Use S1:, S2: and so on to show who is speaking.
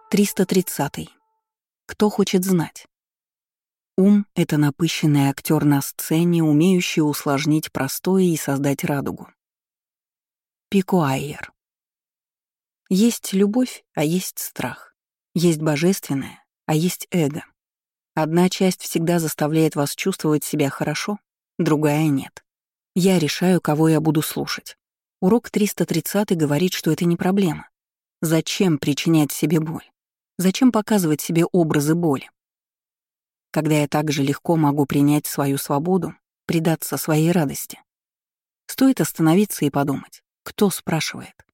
S1: 330. Кто хочет знать? Ум — это напыщенный актер на сцене, умеющий усложнить простое и создать радугу. Пико Айер. Есть любовь, а есть страх. Есть божественное, а есть эго. Одна часть всегда заставляет вас чувствовать себя хорошо, другая — нет. Я решаю, кого я буду слушать. Урок 330 говорит, что это не проблема. Зачем причинять себе боль? Зачем показывать себе образы боли? Когда я также легко могу принять свою свободу, предаться своей радости. Стоит остановиться и подумать, кто спрашивает.